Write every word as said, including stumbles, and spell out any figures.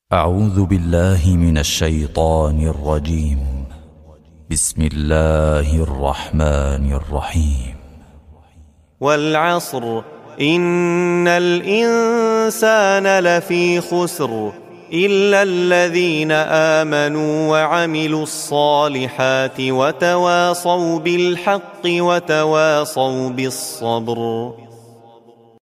أعوذ بالله من الشيطان الرجيم. بسم الله الرحمن الرحيم. والعصر إن الإنسان لفي خسر إلا الذين آمنوا وعملوا الصالحات وتواصوا بالحق وتواصوا بالصبر.